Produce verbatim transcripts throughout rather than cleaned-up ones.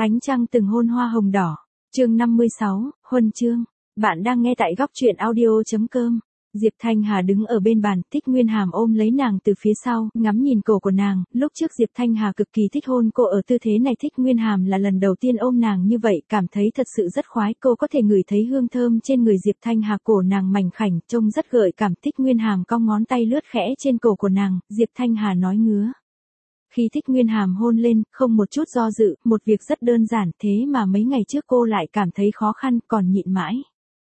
Ánh trăng từng hôn hoa hồng đỏ. Chương năm mươi sáu, huân chương. Bạn đang nghe tại góc truyện audio chấm com. Diệp Thanh Hà đứng ở bên bàn, Thích Nguyên Hàm ôm lấy nàng từ phía sau, ngắm nhìn cổ của nàng. Lúc trước Diệp Thanh Hà cực kỳ thích hôn cô ở tư thế này, Thích Nguyên Hàm là lần đầu tiên ôm nàng như vậy, cảm thấy thật sự rất khoái. Cô có thể ngửi thấy hương thơm trên người Diệp Thanh Hà, cổ nàng mảnh khảnh, trông rất gợi cảm. Thích Nguyên Hàm cong ngón tay lướt khẽ trên cổ của nàng, Diệp Thanh Hà nói ngứa. Khi Thích Nguyên Hàm hôn lên, không một chút do dự, một việc rất đơn giản, thế mà mấy ngày trước cô lại cảm thấy khó khăn, còn nhịn mãi.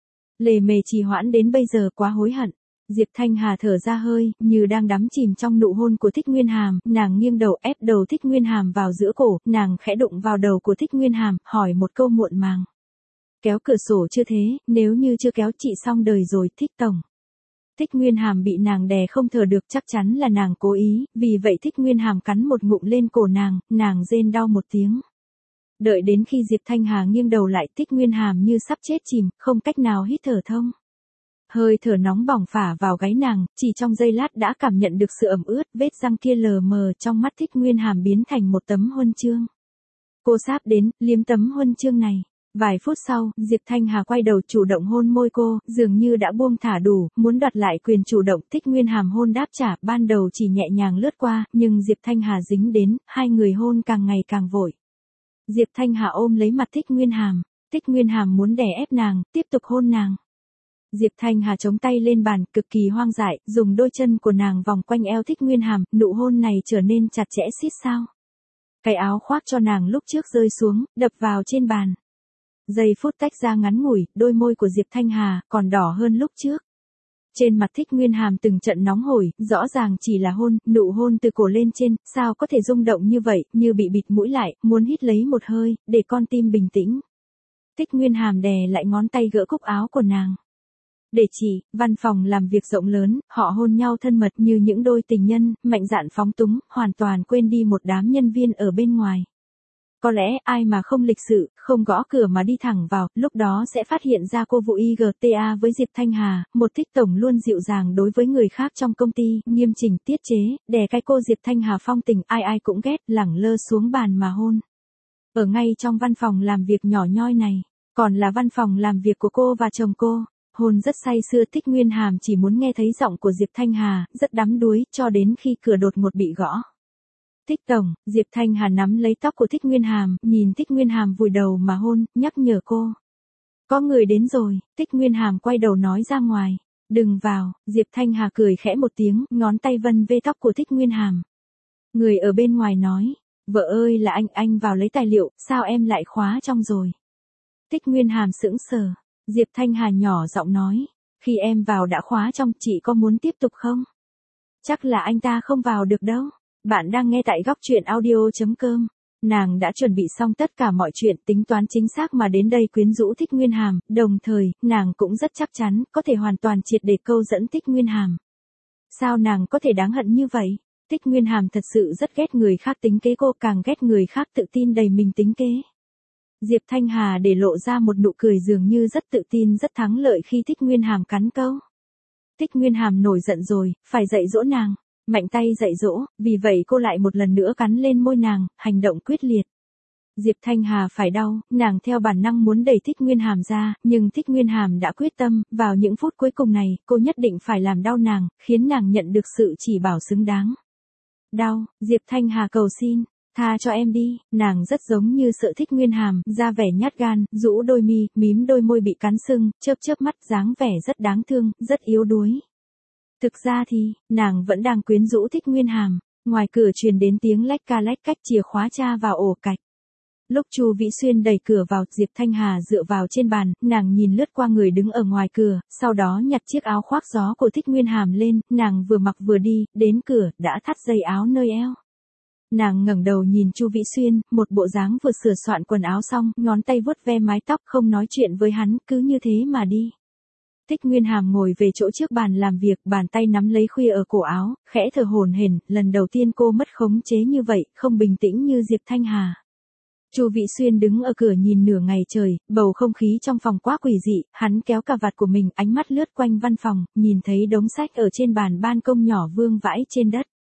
Lề mề trì hoãn đến bây giờ, quá hối hận. Diệp Thanh Hà thở ra hơi, như đang đắm chìm trong nụ hôn của Thích Nguyên Hàm, nàng nghiêng đầu ép đầu Thích Nguyên Hàm vào giữa cổ, nàng khẽ đụng vào đầu của Thích Nguyên Hàm, hỏi một câu muộn màng. Kéo cửa sổ chưa thế, nếu như chưa kéo chị xong đời rồi, Thích tổng. Thích Nguyên Hàm bị nàng đè không thở được, chắc chắn là nàng cố ý, vì vậy Thích Nguyên Hàm cắn một ngụm lên cổ nàng, nàng rên đau một tiếng. Đợi đến khi Diệp Thanh Hà nghiêng đầu lại, Thích Nguyên Hàm như sắp chết chìm, không cách nào hít thở thông. Hơi thở nóng bỏng phả vào gáy nàng, chỉ trong giây lát đã cảm nhận được sự ẩm ướt, vết răng kia lờ mờ trong mắt Thích Nguyên Hàm biến thành một tấm huân chương. Cô sáp đến, liếm tấm huân chương này. Vài phút sau, Diệp Thanh Hà quay đầu chủ động hôn môi cô, dường như đã buông thả đủ, muốn đoạt lại quyền chủ động. Thích Nguyên Hàm hôn đáp trả, ban đầu chỉ nhẹ nhàng lướt qua, nhưng Diệp Thanh Hà dính đến, hai người hôn càng ngày càng vội. Diệp Thanh Hà ôm lấy mặt Thích Nguyên Hàm, Thích Nguyên Hàm muốn đè ép nàng, tiếp tục hôn nàng. Diệp Thanh Hà chống tay lên bàn, cực kỳ hoang dại, dùng đôi chân của nàng vòng quanh eo Thích Nguyên Hàm, nụ hôn này trở nên chặt chẽ xít sao. Cái áo khoác cho nàng lúc trước rơi xuống, đập vào trên bàn. Giây phút tách ra ngắn ngủi, đôi môi của Diệp Thanh Hà còn đỏ hơn lúc trước. Trên mặt Thích Nguyên Hàm từng trận nóng hổi, rõ ràng chỉ là hôn, nụ hôn từ cổ lên trên, sao có thể rung động như vậy, như bị bịt mũi lại, muốn hít lấy một hơi, để con tim bình tĩnh. Thích Nguyên Hàm đè lại ngón tay gỡ cúc áo của nàng. Để chỉ, văn phòng làm việc rộng lớn, họ hôn nhau thân mật như những đôi tình nhân, mạnh dạn phóng túng, hoàn toàn quên đi một đám nhân viên ở bên ngoài. Có lẽ ai mà không lịch sự, không gõ cửa mà đi thẳng vào, lúc đó sẽ phát hiện ra cô vụ i giê tê a với Diệp Thanh Hà, một Thích tổng luôn dịu dàng đối với người khác trong công ty, nghiêm chỉnh tiết chế, đè cái cô Diệp Thanh Hà phong tình, ai ai cũng ghét, lẳng lơ xuống bàn mà hôn. Ở ngay trong văn phòng làm việc nhỏ nhoi này, còn là văn phòng làm việc của cô và chồng cô, hôn rất say sưa. Thích Nguyên Hàm chỉ muốn nghe thấy giọng của Diệp Thanh Hà, rất đắm đuối, cho đến khi cửa đột ngột bị gõ. Thích tổng, Diệp Thanh Hà nắm lấy tóc của Thích Nguyên Hàm, nhìn Thích Nguyên Hàm vùi đầu mà hôn, nhắc nhở cô. Có người đến rồi. Thích Nguyên Hàm quay đầu nói ra ngoài. Đừng vào. Diệp Thanh Hà cười khẽ một tiếng, ngón tay vân vê tóc của Thích Nguyên Hàm. Người ở bên ngoài nói, vợ ơi là anh, anh vào lấy tài liệu, sao em lại khóa trong rồi? Thích Nguyên Hàm sững sờ. Diệp Thanh Hà nhỏ giọng nói, khi em vào đã khóa trong, chị có muốn tiếp tục không? Chắc là anh ta không vào được đâu. Bạn đang nghe tại góc truyện audio chấm com. Nàng đã chuẩn bị xong tất cả mọi chuyện, tính toán chính xác mà đến đây quyến rũ Thích Nguyên Hàm, đồng thời, nàng cũng rất chắc chắn, có thể hoàn toàn triệt để câu dẫn Thích Nguyên Hàm. Sao nàng có thể đáng hận như vậy? Thích Nguyên Hàm thật sự rất ghét người khác tính kế, cô càng ghét người khác tự tin đầy mình tính kế. Diệp Thanh Hà để lộ ra một nụ cười dường như rất tự tin, rất thắng lợi khi Thích Nguyên Hàm cắn câu. Thích Nguyên Hàm nổi giận rồi, phải dạy dỗ nàng. Mạnh tay dạy dỗ, vì vậy cô lại một lần nữa cắn lên môi nàng, hành động quyết liệt. Diệp Thanh Hà phải đau, nàng theo bản năng muốn đẩy Thích Nguyên Hàm ra, nhưng Thích Nguyên Hàm đã quyết tâm, vào những phút cuối cùng này, cô nhất định phải làm đau nàng, khiến nàng nhận được sự chỉ bảo xứng đáng. Đau, Diệp Thanh Hà cầu xin, tha cho em đi, nàng rất giống như sợ Thích Nguyên Hàm, ra vẻ nhát gan, rũ đôi mi, mím đôi môi bị cắn sưng, chớp chớp mắt, dáng vẻ rất đáng thương, rất yếu đuối. Thực ra thì, nàng vẫn đang quyến rũ Thích Nguyên Hàm. Ngoài cửa truyền đến tiếng lách ca lách cách chìa khóa tra vào ổ cạch. Lúc Chu Vĩ Xuyên đẩy cửa vào, Diệp Thanh Hà dựa vào trên bàn, nàng nhìn lướt qua người đứng ở ngoài cửa, sau đó nhặt chiếc áo khoác gió của Thích Nguyên Hàm lên, nàng vừa mặc vừa đi, đến cửa, đã thắt dây áo nơi eo. Nàng ngẩng đầu nhìn Chu Vĩ Xuyên, một bộ dáng vừa sửa soạn quần áo xong, ngón tay vuốt ve mái tóc, không nói chuyện với hắn, cứ như thế mà đi. Thích Nguyên Hàm ngồi về chỗ trước bàn làm việc, bàn tay nắm lấy khuya ở cổ áo, khẽ thở hổn hển, lần đầu tiên cô mất khống chế như vậy, không bình tĩnh như Diệp Thanh Hà. Chu Vĩ Xuyên đứng ở cửa nhìn nửa ngày trời, bầu không khí trong phòng quá quỷ dị, hắn kéo cà vạt của mình, ánh mắt lướt quanh văn phòng, nhìn thấy đống sách ở trên bàn ban công nhỏ vương vãi trên đất.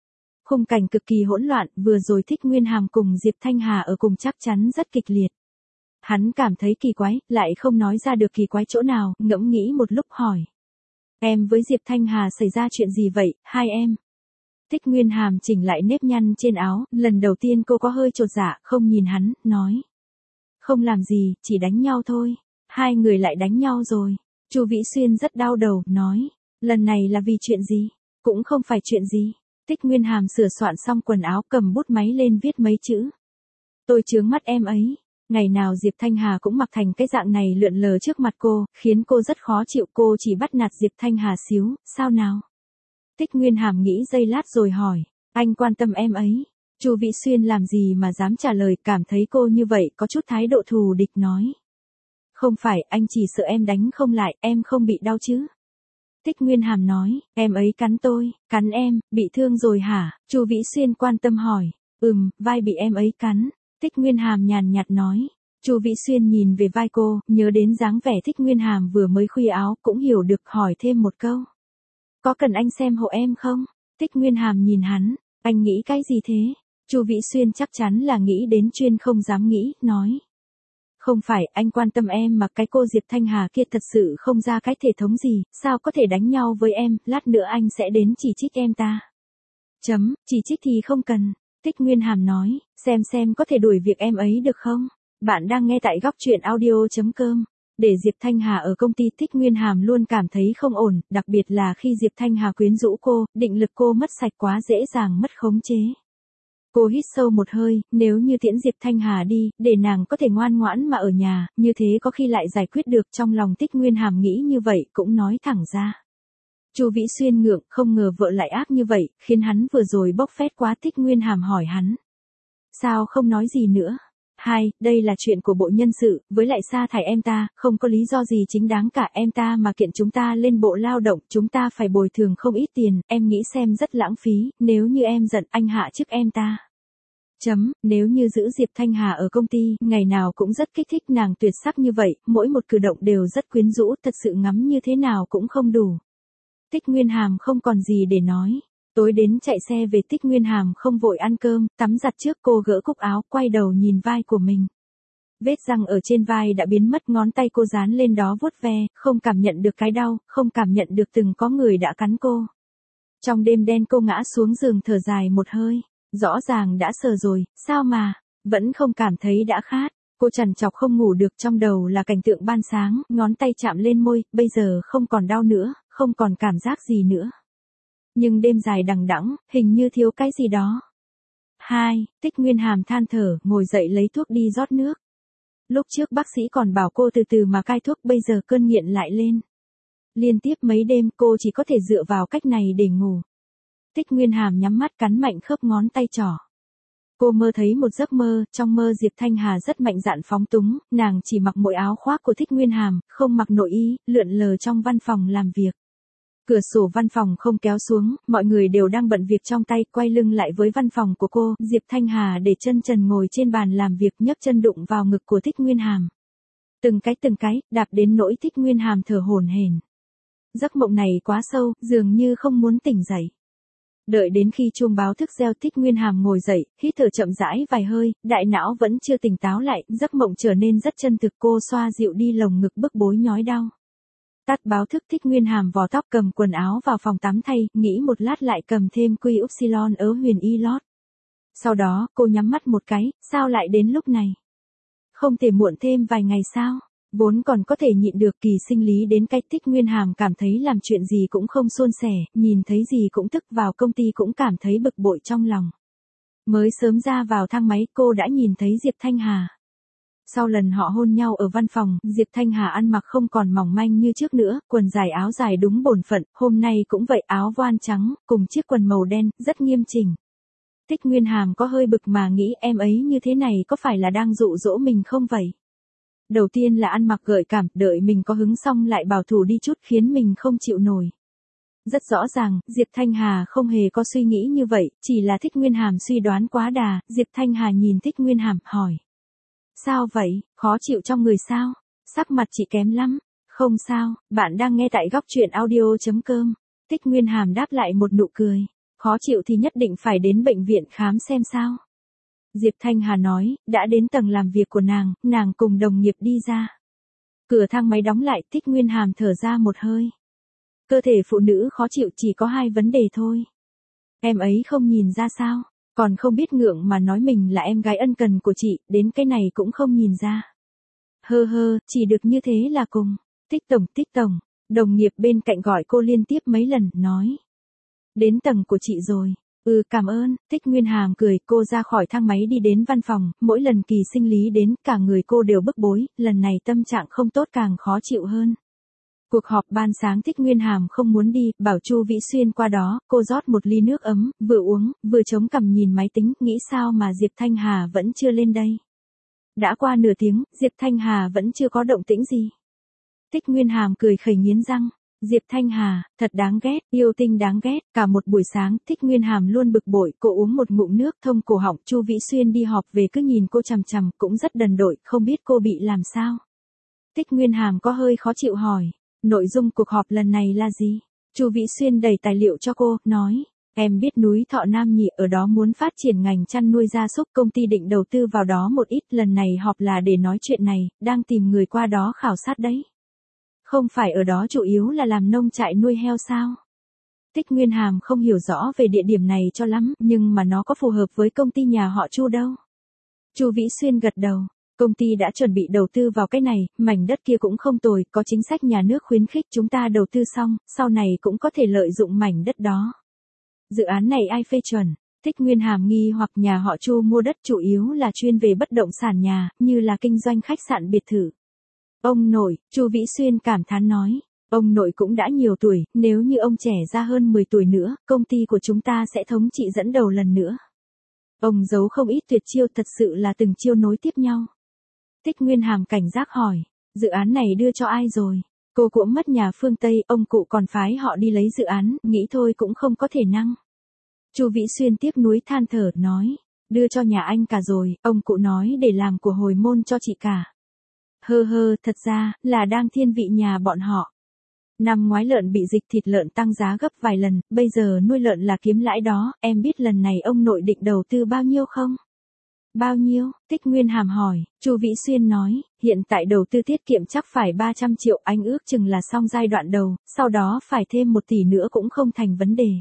Khung cảnh cực kỳ hỗn loạn, vừa rồi Thích Nguyên Hàm cùng Diệp Thanh Hà ở cùng chắc chắn rất kịch liệt. Hắn cảm thấy kỳ quái, lại không nói ra được kỳ quái chỗ nào, ngẫm nghĩ một lúc hỏi. Em với Diệp Thanh Hà xảy ra chuyện gì vậy, hai em? Thích Nguyên Hàm chỉnh lại nếp nhăn trên áo, lần đầu tiên cô có hơi chột dạ, không nhìn hắn, nói. Không làm gì, chỉ đánh nhau thôi. Hai người lại đánh nhau rồi. Chu Vĩ Xuyên rất đau đầu, nói. Lần này là vì chuyện gì? Cũng không phải chuyện gì. Thích Nguyên Hàm sửa soạn xong quần áo cầm bút máy lên viết mấy chữ. Tôi chướng mắt em ấy. Ngày nào Diệp Thanh Hà cũng mặc thành cái dạng này lượn lờ trước mặt cô, khiến cô rất khó chịu, cô chỉ bắt nạt Diệp Thanh Hà xíu, sao nào? Thích Nguyên Hàm nghĩ giây lát rồi hỏi, anh quan tâm em ấy. Chu Vĩ Xuyên làm gì mà dám trả lời, cảm thấy cô như vậy có chút thái độ thù địch nói. Không phải, anh chỉ sợ em đánh không lại, em không bị đau chứ. Thích Nguyên Hàm nói, em ấy cắn tôi, cắn em, bị thương rồi hả? Chu Vĩ Xuyên quan tâm hỏi, ừm, vai bị em ấy cắn. Thích Nguyên Hàm nhàn nhạt nói. Chu Vĩ Xuyên nhìn về vai cô, nhớ đến dáng vẻ Thích Nguyên Hàm vừa mới khuy áo, cũng hiểu được, hỏi thêm một câu. Có cần anh xem hộ em không? Thích Nguyên Hàm nhìn hắn, anh nghĩ cái gì thế? Chu Vĩ Xuyên chắc chắn là nghĩ đến chuyên không dám nghĩ, nói. Không phải, anh quan tâm em mà cái cô Diệp Thanh Hà kia thật sự không ra cái thể thống gì, sao có thể đánh nhau với em, lát nữa anh sẽ đến chỉ trích em ta. Chấm, chỉ trích thì không cần. Thích Nguyên Hàm nói, xem xem có thể đuổi việc em ấy được không? Bạn đang nghe tại góc truyện audio.com. Để Diệp Thanh Hà ở công ty, Thích Nguyên Hàm luôn cảm thấy không ổn, đặc biệt là khi Diệp Thanh Hà quyến rũ cô, định lực cô mất sạch quá dễ dàng mất khống chế. Cô hít sâu một hơi, nếu như tiễn Diệp Thanh Hà đi, để nàng có thể ngoan ngoãn mà ở nhà, như thế có khi lại giải quyết được, trong lòng Thích Nguyên Hàm nghĩ như vậy, cũng nói thẳng ra. Chu Vĩ Xuyên ngượng, không ngờ vợ lại ác như vậy, khiến hắn vừa rồi bốc phét quá. Thích Nguyên Hàm hỏi hắn. Sao không nói gì nữa? Hai, đây là chuyện của bộ nhân sự, với lại sa thải em ta, không có lý do gì chính đáng cả, em ta mà kiện chúng ta lên bộ lao động, chúng ta phải bồi thường không ít tiền, em nghĩ xem rất lãng phí, nếu như em giận anh hạ chức em ta. Chấm, nếu như giữ Diệp Thanh Hà ở công ty, ngày nào cũng rất kích thích, nàng tuyệt sắc như vậy, mỗi một cử động đều rất quyến rũ, thật sự ngắm như thế nào cũng không đủ. Thích Nguyên Hàm không còn gì để nói. Tối đến chạy xe về, Thích Nguyên Hàm không vội ăn cơm, tắm giặt trước, cô gỡ cúc áo, quay đầu nhìn vai của mình. Vết răng ở trên vai đã biến mất, ngón tay cô dán lên đó vuốt ve, không cảm nhận được cái đau, không cảm nhận được từng có người đã cắn cô. Trong đêm đen cô ngã xuống giường thở dài một hơi. Rõ ràng đã sờ rồi, sao mà, vẫn không cảm thấy đã khát. Cô trằn trọc không ngủ được, trong đầu là cảnh tượng ban sáng, ngón tay chạm lên môi, bây giờ không còn đau nữa, không còn cảm giác gì nữa. Nhưng đêm dài đằng đẵng, hình như thiếu cái gì đó. Hai, Thích Nguyên Hàm than thở, ngồi dậy lấy thuốc đi rót nước. Lúc trước bác sĩ còn bảo cô từ từ mà cai thuốc, bây giờ cơn nghiện lại lên. Liên tiếp mấy đêm cô chỉ có thể dựa vào cách này để ngủ. Thích Nguyên Hàm nhắm mắt cắn mạnh khớp ngón tay trỏ. Cô mơ thấy một giấc mơ, trong mơ Diệp Thanh Hà rất mạnh dạn phóng túng, nàng chỉ mặc mỗi áo khoác của Thích Nguyên Hàm, không mặc nội y, lượn lờ trong văn phòng làm việc. Cửa sổ văn phòng không kéo xuống, mọi người đều đang bận việc trong tay, quay lưng lại với văn phòng của cô, Diệp Thanh Hà để chân trần ngồi trên bàn làm việc, nhấc chân đụng vào ngực của Thích Nguyên Hàm. Từng cái từng cái, đạp đến nỗi Thích Nguyên Hàm thở hổn hển. Giấc mộng này quá sâu, dường như không muốn tỉnh dậy. Đợi đến khi chuông báo thức reo, Thích Nguyên Hàm ngồi dậy, hít thở chậm rãi vài hơi, đại não vẫn chưa tỉnh táo lại, giấc mộng trở nên rất chân thực, cô xoa dịu đi lồng ngực bức bối nhói đau. Tắt báo thức, Thích Nguyên Hàm vò tóc, cầm quần áo vào phòng tắm thay, nghĩ một lát lại cầm thêm quy upsilon ớ huyền y lót. Sau đó, cô nhắm mắt một cái, sao lại đến lúc này? Không thể muộn thêm vài ngày sao? Vốn còn có thể nhịn được, kỳ sinh lý đến cái Thích Nguyên Hàm cảm thấy làm chuyện gì cũng không suôn sẻ, nhìn thấy gì cũng tức, vào công ty cũng cảm thấy bực bội trong lòng. Mới sớm ra vào thang máy, cô đã nhìn thấy Diệp Thanh Hà. Sau lần họ hôn nhau ở văn phòng, Diệp Thanh Hà ăn mặc không còn mỏng manh như trước nữa, quần dài áo dài đúng bổn phận, hôm nay cũng vậy, áo voan trắng, cùng chiếc quần màu đen, rất nghiêm chỉnh. Thích Nguyên Hàm có hơi bực mà nghĩ em ấy như thế này có phải là đang dụ dỗ mình không vậy? Đầu tiên là ăn mặc gợi cảm, đợi mình có hứng xong lại bảo thủ đi chút khiến mình không chịu nổi. Rất rõ ràng, Diệp Thanh Hà không hề có suy nghĩ như vậy, chỉ là Thích Nguyên Hàm suy đoán quá đà. Diệp Thanh Hà nhìn Thích Nguyên Hàm, hỏi. Sao vậy, khó chịu trong người sao? Sắc mặt chị kém lắm. Không sao, bạn đang nghe tại góc truyện audio.com. Thích Nguyên Hàm đáp lại một nụ cười. Khó chịu thì nhất định phải đến bệnh viện khám xem sao. Diệp Thanh Hà nói, đã đến tầng làm việc của nàng, nàng cùng đồng nghiệp đi ra. Cửa thang máy đóng lại, Thích Nguyên Hàm thở ra một hơi. Cơ thể phụ nữ khó chịu chỉ có hai vấn đề thôi. Em ấy không nhìn ra sao, còn không biết ngượng mà nói mình là em gái ân cần của chị, đến cái này cũng không nhìn ra. Hơ hơ, chỉ được như thế là cùng. Tích tổng, tích tổng, đồng nghiệp bên cạnh gọi cô liên tiếp mấy lần, nói. Đến tầng của chị rồi. Ừ, cảm ơn. Thích Nguyên Hàm cười, cô ra khỏi thang máy đi đến văn phòng, mỗi lần kỳ sinh lý đến, cả người cô đều bức bối, lần này tâm trạng không tốt càng khó chịu hơn. Cuộc họp ban sáng Thích Nguyên Hàm không muốn đi, bảo Chu Vĩ Xuyên qua đó, cô rót một ly nước ấm, vừa uống, vừa chống cằm nhìn máy tính, nghĩ sao mà Diệp Thanh Hà vẫn chưa lên đây. Đã qua nửa tiếng, Diệp Thanh Hà vẫn chưa có động tĩnh gì. Thích Nguyên Hàm cười khẩy nghiến răng. Diệp Thanh Hà, thật đáng ghét, yêu tinh đáng ghét, cả một buổi sáng, Thích Nguyên Hàm luôn bực bội, cô uống một ngụm nước thông cổ họng, Chu Vĩ Xuyên đi họp về cứ nhìn cô chằm chằm, cũng rất đần độn, không biết cô bị làm sao. Thích Nguyên Hàm có hơi khó chịu hỏi, nội dung cuộc họp lần này là gì? Chu Vĩ Xuyên đẩy tài liệu cho cô, nói, em biết núi Thọ Nam nhỉ, ở đó muốn phát triển ngành chăn nuôi gia súc, công ty định đầu tư vào đó một ít, lần này họp là để nói chuyện này, đang tìm người qua đó khảo sát đấy. Không phải ở đó chủ yếu là làm nông trại nuôi heo sao? Thích Nguyên Hàm không hiểu rõ về địa điểm này cho lắm, nhưng mà nó có phù hợp với công ty nhà họ Chu đâu. Chu Vĩ Xuyên gật đầu, công ty đã chuẩn bị đầu tư vào cái này, mảnh đất kia cũng không tồi, có chính sách nhà nước khuyến khích chúng ta đầu tư xong, sau này cũng có thể lợi dụng mảnh đất đó. Dự án này ai phê chuẩn? Thích Nguyên Hàm nghi hoặc nhà họ Chu mua đất chủ yếu là chuyên về bất động sản nhà, như là kinh doanh khách sạn biệt thự. Ông nội, Chu Vĩ Xuyên cảm thán nói, ông nội cũng đã nhiều tuổi, nếu như ông trẻ ra hơn mười tuổi nữa, công ty của chúng ta sẽ thống trị dẫn đầu lần nữa. Ông giấu không ít tuyệt chiêu, thật sự là từng chiêu nối tiếp nhau. Thích Nguyên Hàm cảnh giác hỏi, dự án này đưa cho ai rồi? Cô cũng mất nhà phương Tây, ông cụ còn phái họ đi lấy dự án, nghĩ thôi cũng không có thể năng. Chu Vĩ Xuyên tiếc nuối than thở, nói, đưa cho nhà anh cả rồi, ông cụ nói để làm của hồi môn cho chị cả. Hơ hơ, thật ra, là đang thiên vị nhà bọn họ. Năm ngoái lợn bị dịch thịt lợn tăng giá gấp vài lần, bây giờ nuôi lợn là kiếm lãi đó, em biết lần này ông nội định đầu tư bao nhiêu không? Bao nhiêu? Thích Nguyên Hàm hỏi, Chu Vĩ Xuyên nói, hiện tại đầu tư tiết kiệm chắc phải ba trăm triệu, anh ước chừng là xong giai đoạn đầu, sau đó phải thêm một tỷ nữa cũng không thành vấn đề.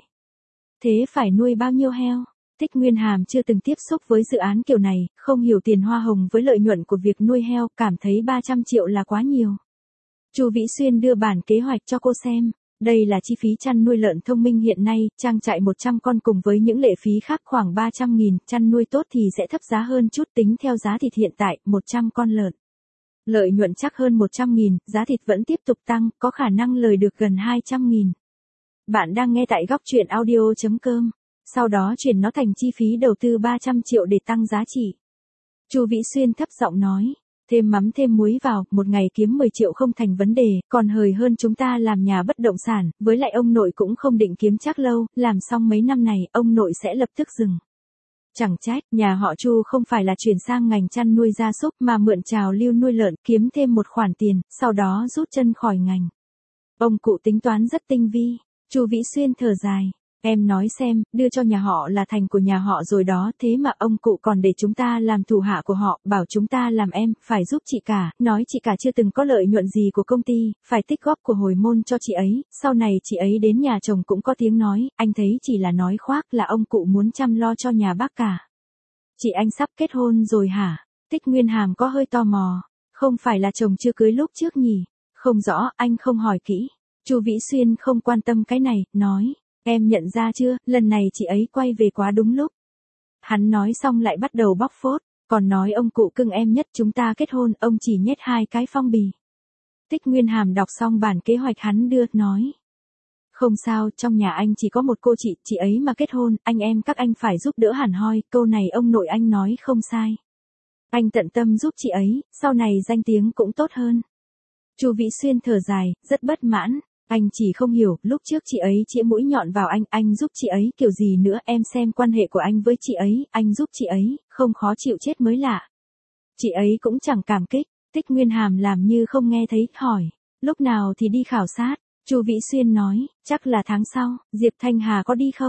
Thế phải nuôi bao nhiêu heo? Thích Nguyên Hàm chưa từng tiếp xúc với dự án kiểu này, không hiểu tiền hoa hồng với lợi nhuận của việc nuôi heo, cảm thấy ba trăm triệu là quá nhiều. Chu Vĩ Xuyên đưa bản kế hoạch cho cô xem. Đây là chi phí chăn nuôi lợn thông minh hiện nay, trang trại một trăm con cùng với những lệ phí khác khoảng ba trăm nghìn, chăn nuôi tốt thì sẽ thấp giá hơn chút, tính theo giá thịt hiện tại, một trăm con lợn. Lợi nhuận chắc hơn một trăm nghìn, giá thịt vẫn tiếp tục tăng, có khả năng lời được gần hai trăm nghìn. Bạn đang nghe tại góc truyện audio chấm com. Sau đó chuyển nó thành chi phí đầu tư ba trăm triệu để tăng giá trị. Chu Vĩ Xuyên thấp giọng nói, thêm mắm thêm muối vào, một ngày kiếm mười triệu không thành vấn đề, còn hời hơn chúng ta làm nhà bất động sản, với lại ông nội cũng không định kiếm chắc lâu, làm xong mấy năm này, ông nội sẽ lập tức dừng. Chẳng trách, nhà họ Chu không phải là chuyển sang ngành chăn nuôi gia súc mà mượn trào lưu nuôi lợn, kiếm thêm một khoản tiền, sau đó rút chân khỏi ngành. Ông cụ tính toán rất tinh vi. Chu Vĩ Xuyên thở dài. Em nói xem, đưa cho nhà họ là thành của nhà họ rồi đó, thế mà ông cụ còn để chúng ta làm thủ hạ của họ, bảo chúng ta làm em, phải giúp chị cả, nói chị cả chưa từng có lợi nhuận gì của công ty, phải tích góp của hồi môn cho chị ấy, sau này chị ấy đến nhà chồng cũng có tiếng nói, anh thấy chỉ là nói khoác là ông cụ muốn chăm lo cho nhà bác cả. Chị anh sắp kết hôn rồi hả? Thích Nguyên Hàm có hơi tò mò, không phải là chồng chưa cưới lúc trước nhỉ? Không rõ, anh không hỏi kỹ. Chu Vĩ Xuyên không quan tâm cái này, nói. Em nhận ra chưa, lần này chị ấy quay về quá đúng lúc. Hắn nói xong lại bắt đầu bóc phốt, còn nói ông cụ cưng em nhất chúng ta kết hôn, ông chỉ nhét hai cái phong bì. Thích Nguyên Hàm đọc xong bản kế hoạch hắn đưa, nói. Không sao, trong nhà anh chỉ có một cô chị, chị ấy mà kết hôn, anh em các anh phải giúp đỡ hẳn hoi, câu này ông nội anh nói không sai. Anh tận tâm giúp chị ấy, sau này danh tiếng cũng tốt hơn. Chu Vĩ Xuyên thở dài, rất bất mãn. Anh chỉ không hiểu, lúc trước chị ấy chĩa mũi nhọn vào anh, anh giúp chị ấy kiểu gì nữa, em xem quan hệ của anh với chị ấy, anh giúp chị ấy, không khó chịu chết mới lạ. Chị ấy cũng chẳng cảm kích. Thích Nguyên Hàm làm như không nghe thấy, hỏi, lúc nào thì đi khảo sát? Chu Vĩ Xuyên nói, chắc là tháng sau. Diệp Thanh Hà có đi không?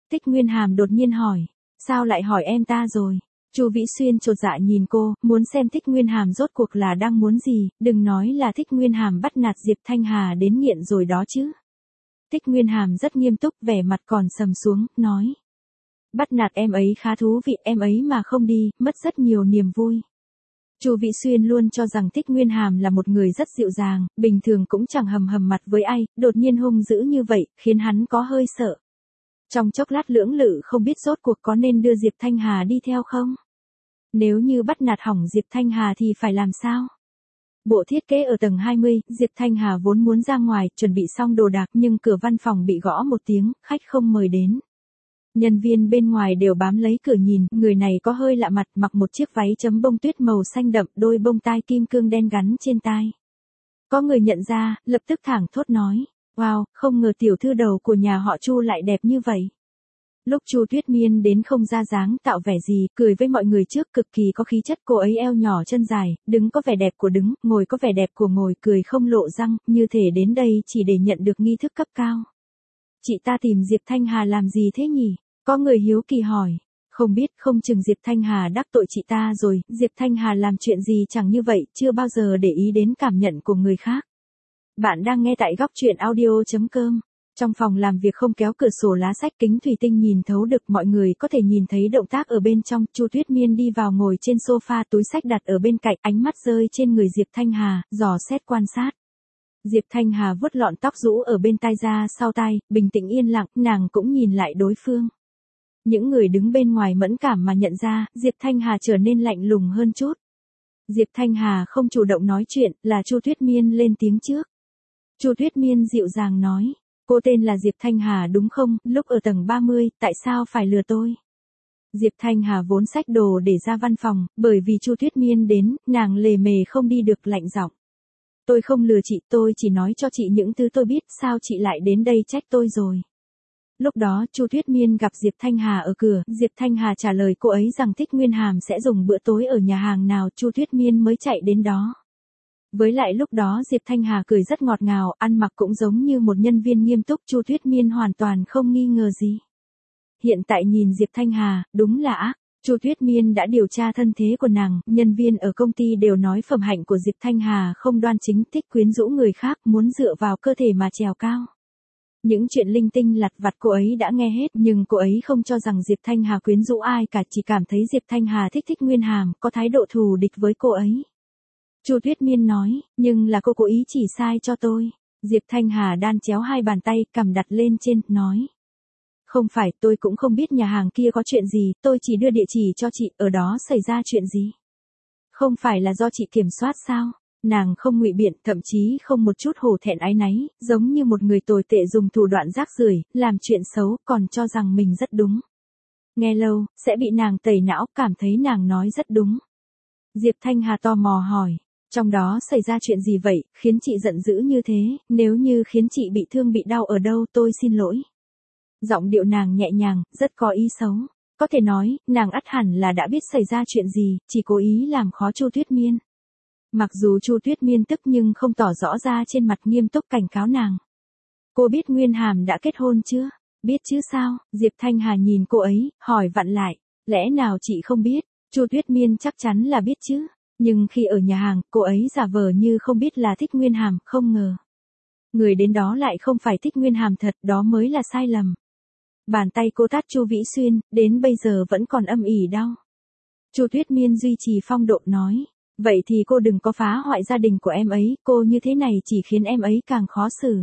Tích Nguyên Hàm đột nhiên hỏi. Sao lại hỏi em ta rồi? Chu Vĩ Xuyên chột dạ nhìn cô, muốn xem Tích Nguyên Hàm rốt cuộc là đang muốn gì, đừng nói là Tích Nguyên Hàm bắt nạt Diệp Thanh Hà đến nghiện rồi đó chứ. Tích Nguyên Hàm rất nghiêm túc, vẻ mặt còn sầm xuống, nói. Bắt nạt em ấy khá thú vị, em ấy mà không đi, mất rất nhiều niềm vui. Chu Vĩ Xuyên luôn cho rằng Tích Nguyên Hàm là một người rất dịu dàng, bình thường cũng chẳng hầm hầm mặt với ai, đột nhiên hung dữ như vậy, khiến hắn có hơi sợ. Trong chốc lát lưỡng lự không biết rốt cuộc có nên đưa Diệp Thanh Hà đi theo không? Nếu như bắt nạt hỏng Diệp Thanh Hà thì phải làm sao? Bộ thiết kế ở tầng hai mươi, Diệp Thanh Hà vốn muốn ra ngoài, chuẩn bị xong đồ đạc nhưng cửa văn phòng bị gõ một tiếng, khách không mời đến. Nhân viên bên ngoài đều bám lấy cửa nhìn, người này có hơi lạ mặt, mặc một chiếc váy chấm bông tuyết màu xanh đậm, đôi bông tai kim cương đen gắn trên tai. Có người nhận ra, lập tức thẳng thốt nói, wow, không ngờ tiểu thư đầu của nhà họ Chu lại đẹp như vậy. Lúc Chu Tuyết Miên đến không ra dáng tạo vẻ gì, cười với mọi người trước, cực kỳ có khí chất, cô ấy eo nhỏ chân dài, đứng có vẻ đẹp của đứng, ngồi có vẻ đẹp của ngồi, cười không lộ răng, như thể đến đây chỉ để nhận được nghi thức cấp cao. Chị ta tìm Diệp Thanh Hà làm gì thế nhỉ? Có người hiếu kỳ hỏi. Không biết, không chừng Diệp Thanh Hà đắc tội chị ta rồi, Diệp Thanh Hà làm chuyện gì chẳng như vậy, chưa bao giờ để ý đến cảm nhận của người khác. Bạn đang nghe tại góc truyện audio chấm com. Trong phòng làm việc không kéo cửa sổ lá sách kính thủy tinh nhìn thấu được, mọi người có thể nhìn thấy động tác ở bên trong. Chu Tuyết Miên đi vào ngồi trên sofa, túi sách đặt ở bên cạnh, ánh mắt rơi trên người Diệp Thanh Hà, dò xét quan sát. Diệp Thanh Hà vuốt lọn tóc rũ ở bên tai ra sau tai, bình tĩnh yên lặng, nàng cũng nhìn lại đối phương. Những người đứng bên ngoài mẫn cảm mà nhận ra, Diệp Thanh Hà trở nên lạnh lùng hơn chút. Diệp Thanh Hà không chủ động nói chuyện, là Chu Tuyết Miên lên tiếng trước. Chu Tuyết Miên dịu dàng nói, cô tên là Diệp Thanh Hà đúng không, lúc ở tầng ba mươi, tại sao phải lừa tôi? Diệp Thanh Hà vốn xách đồ để ra văn phòng, bởi vì Chu Tuyết Miên đến, nàng lề mề không đi được, lạnh giọng. Tôi không lừa chị, tôi chỉ nói cho chị những thứ tôi biết, sao chị lại đến đây trách tôi rồi? Lúc đó, Chu Tuyết Miên gặp Diệp Thanh Hà ở cửa, Diệp Thanh Hà trả lời cô ấy rằng Tích Nguyên Hàm sẽ dùng bữa tối ở nhà hàng nào, Chu Tuyết Miên mới chạy đến đó. Với lại lúc đó Diệp Thanh Hà cười rất ngọt ngào, ăn mặc cũng giống như một nhân viên nghiêm túc, Chu Tuyết Miên hoàn toàn không nghi ngờ gì. Hiện tại nhìn Diệp Thanh Hà, đúng là ác. Chu Tuyết Miên đã điều tra thân thế của nàng, nhân viên ở công ty đều nói phẩm hạnh của Diệp Thanh Hà không đoan chính, thích quyến rũ người khác, muốn dựa vào cơ thể mà trèo cao. Những chuyện linh tinh lặt vặt cô ấy đã nghe hết, nhưng cô ấy không cho rằng Diệp Thanh Hà quyến rũ ai cả, chỉ cảm thấy Diệp Thanh Hà thích Tích Nguyên Hàm, có thái độ thù địch với cô ấy. Chu Tuyết Miên nói, nhưng là cô cố ý chỉ sai cho tôi. Diệp Thanh Hà đan chéo hai bàn tay, cằm đặt lên trên, nói. Không phải, tôi cũng không biết nhà hàng kia có chuyện gì, tôi chỉ đưa địa chỉ cho chị, ở đó xảy ra chuyện gì. Không phải là do chị kiểm soát sao? Nàng không ngụy biện, thậm chí không một chút hổ thẹn áy náy, giống như một người tồi tệ dùng thủ đoạn rác rưởi, làm chuyện xấu, còn cho rằng mình rất đúng. Nghe lâu, sẽ bị nàng tẩy não, cảm thấy nàng nói rất đúng. Diệp Thanh Hà tò mò hỏi, trong đó xảy ra chuyện gì vậy, khiến chị giận dữ như thế, nếu như khiến chị bị thương bị đau ở đâu tôi xin lỗi. Giọng điệu nàng nhẹ nhàng, rất có ý xấu. Có thể nói, nàng ắt hẳn là đã biết xảy ra chuyện gì, chỉ cố ý làm khó Chu Tuyết Miên. Mặc dù Chu Tuyết Miên tức nhưng không tỏ rõ ra, trên mặt nghiêm túc cảnh cáo nàng. Cô biết Nguyên Hàm đã kết hôn chưa? Biết chứ sao? Diệp Thanh Hà nhìn cô ấy, hỏi vặn lại. Lẽ nào chị không biết? Chu Tuyết Miên chắc chắn là biết chứ. Nhưng khi ở nhà hàng, cô ấy giả vờ như không biết là thích Nguyên Hàm, không ngờ. Người đến đó lại không phải thích Nguyên Hàm thật, đó mới là sai lầm. Bàn tay cô tát Chu Vĩ Xuyên, đến bây giờ vẫn còn âm ỉ đau. Chu Tuyết Miên duy trì phong độ nói. Vậy thì cô đừng có phá hoại gia đình của em ấy, cô như thế này chỉ khiến em ấy càng khó xử.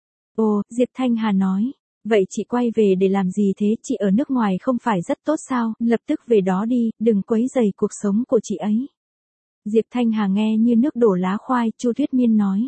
Ồ, Diệp Thanh Hà nói. Vậy chị quay về để làm gì thế, chị ở nước ngoài không phải rất tốt sao, lập tức về đó đi, đừng quấy rầy cuộc sống của chị ấy. Diệp Thanh Hà nghe như nước đổ lá khoai, Chu Tuyết Miên nói.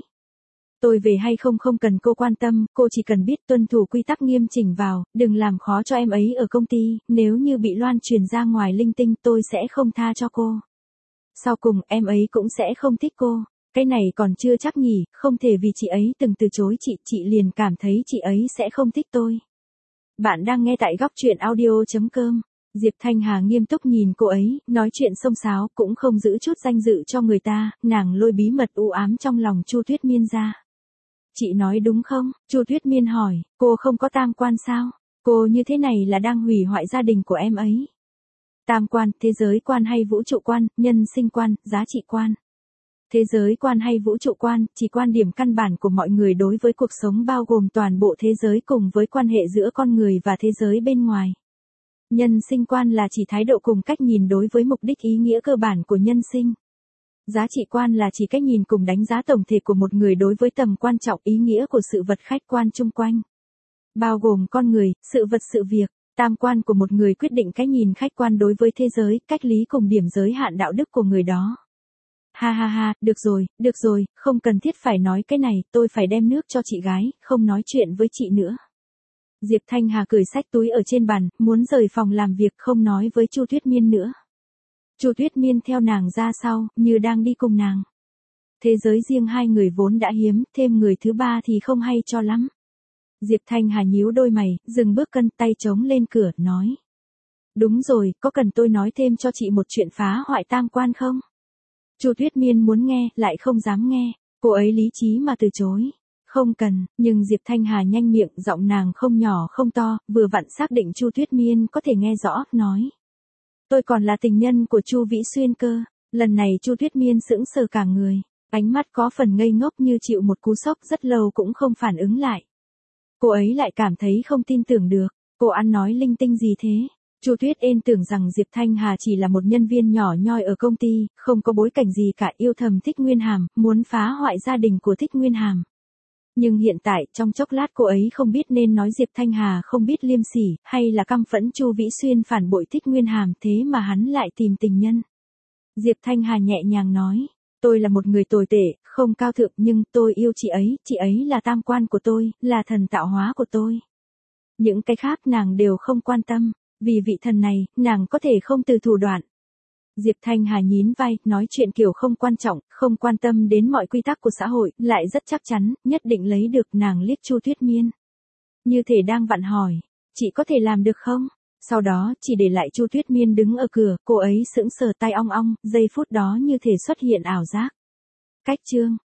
Tôi về hay không không cần cô quan tâm, cô chỉ cần biết tuân thủ quy tắc nghiêm chỉnh vào, đừng làm khó cho em ấy ở công ty, nếu như bị loan truyền ra ngoài linh tinh tôi sẽ không tha cho cô. Sau cùng em ấy cũng sẽ không thích cô. Cái này còn chưa chắc nhỉ, không thể vì chị ấy từng từ chối chị, chị liền cảm thấy chị ấy sẽ không thích tôi. Bạn đang nghe tại góc truyện audio chấm com. Diệp Thanh Hà nghiêm túc nhìn cô ấy, nói chuyện xông xáo, cũng không giữ chút danh dự cho người ta, nàng lôi bí mật u ám trong lòng Chu Tuyết Miên ra. Chị nói đúng không? Chu Tuyết Miên hỏi, cô không có tam quan sao? Cô như thế này là đang hủy hoại gia đình của em ấy. Tam quan, thế giới quan hay vũ trụ quan, nhân sinh quan, giá trị quan. Thế giới quan hay vũ trụ quan, chỉ quan điểm căn bản của mọi người đối với cuộc sống bao gồm toàn bộ thế giới cùng với quan hệ giữa con người và thế giới bên ngoài. Nhân sinh quan là chỉ thái độ cùng cách nhìn đối với mục đích ý nghĩa cơ bản của nhân sinh. Giá trị quan là chỉ cách nhìn cùng đánh giá tổng thể của một người đối với tầm quan trọng ý nghĩa của sự vật khách quan chung quanh. Bao gồm con người, sự vật sự việc. Tam quan của một người quyết định cách nhìn khách quan đối với thế giới, cách lý cùng điểm giới hạn đạo đức của người đó. Ha ha ha, được rồi, được rồi, không cần thiết phải nói cái này, tôi phải đem nước cho chị gái, không nói chuyện với chị nữa. Diệp Thanh Hà cười xách túi ở trên bàn, muốn rời phòng làm việc không nói với Chu Tuyết Miên nữa. Chu Tuyết Miên theo nàng ra sau, như đang đi cùng nàng. Thế giới riêng hai người vốn đã hiếm, thêm người thứ ba thì không hay cho lắm. Diệp Thanh Hà nhíu đôi mày, dừng bước cân tay chống lên cửa, nói. Đúng rồi, có cần tôi nói thêm cho chị một chuyện phá hoại tam quan không? Chu Tuyết Miên muốn nghe, lại không dám nghe, cô ấy lý trí mà từ chối. Không cần, nhưng Diệp Thanh Hà nhanh miệng, giọng nàng không nhỏ không to, vừa vặn xác định Chu Tuyết Miên có thể nghe rõ, nói. Tôi còn là tình nhân của Chu Vĩ Xuyên cơ. Lần này Chu Tuyết Miên sững sờ cả người, ánh mắt có phần ngây ngốc như chịu một cú sốc, rất lâu cũng không phản ứng lại. Cô ấy lại cảm thấy không tin tưởng được, cô ăn nói linh tinh gì thế? Chu Tuyết Ên tưởng rằng Diệp Thanh Hà chỉ là một nhân viên nhỏ nhoi ở công ty, không có bối cảnh gì cả, yêu thầm Thích Nguyên Hàm, muốn phá hoại gia đình của Thích Nguyên Hàm. Nhưng hiện tại, trong chốc lát cô ấy không biết nên nói Diệp Thanh Hà không biết liêm sỉ, hay là căm phẫn Chu Vĩ Xuyên phản bội Thích Nguyên Hàm, thế mà hắn lại tìm tình nhân. Diệp Thanh Hà nhẹ nhàng nói, tôi là một người tồi tệ, không cao thượng, nhưng tôi yêu chị ấy, chị ấy là tam quan của tôi, là thần tạo hóa của tôi. Những cái khác nàng đều không quan tâm, vì vị thần này, nàng có thể không từ thủ đoạn. Diệp Thanh Hà nhín vai, nói chuyện kiểu không quan trọng, không quan tâm đến mọi quy tắc của xã hội, lại rất chắc chắn, nhất định lấy được. Nàng liếc Chu Tuyết Miên. Như thể đang vặn hỏi, chị có thể làm được không? Sau đó, chỉ để lại Chu Tuyết Miên đứng ở cửa, cô ấy sững sờ tay ong ong, giây phút đó như thể xuất hiện ảo giác. Cách chương.